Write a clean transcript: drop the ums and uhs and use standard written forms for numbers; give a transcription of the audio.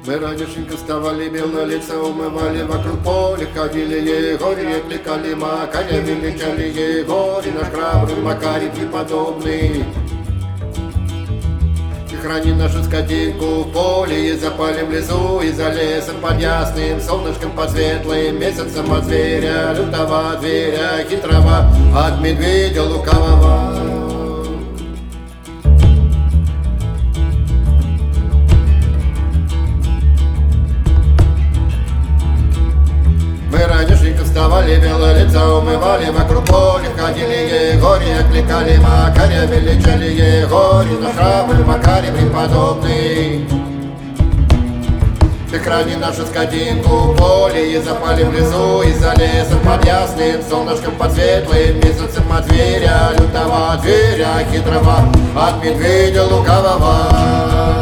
Мы ранешенько вставали, белое лицо умывали, вокруг поля ходили Егорья, кликали Макаря, величали Егорий, наш храбрый Макарий преподобный. И храни нашу скотинку в поле, и за полем в лесу, и за лесом под ясным солнышком, под светлым месяцем, от зверя, лютого зверя, хитрого, от медведя лукавого. Мы ранешенько вставали, белое лицо умывали, вокруг поля ходили Егорья, кликали Макаря, величали Егорий, наш храбрый Макарий преподобный. Ты храни нашу скотинку в поле, и запали в лесу, и за лесом под ясным солнышком, под светлым месяцем, от зверя, лютого зверя, хитрого, от медведя лукавого.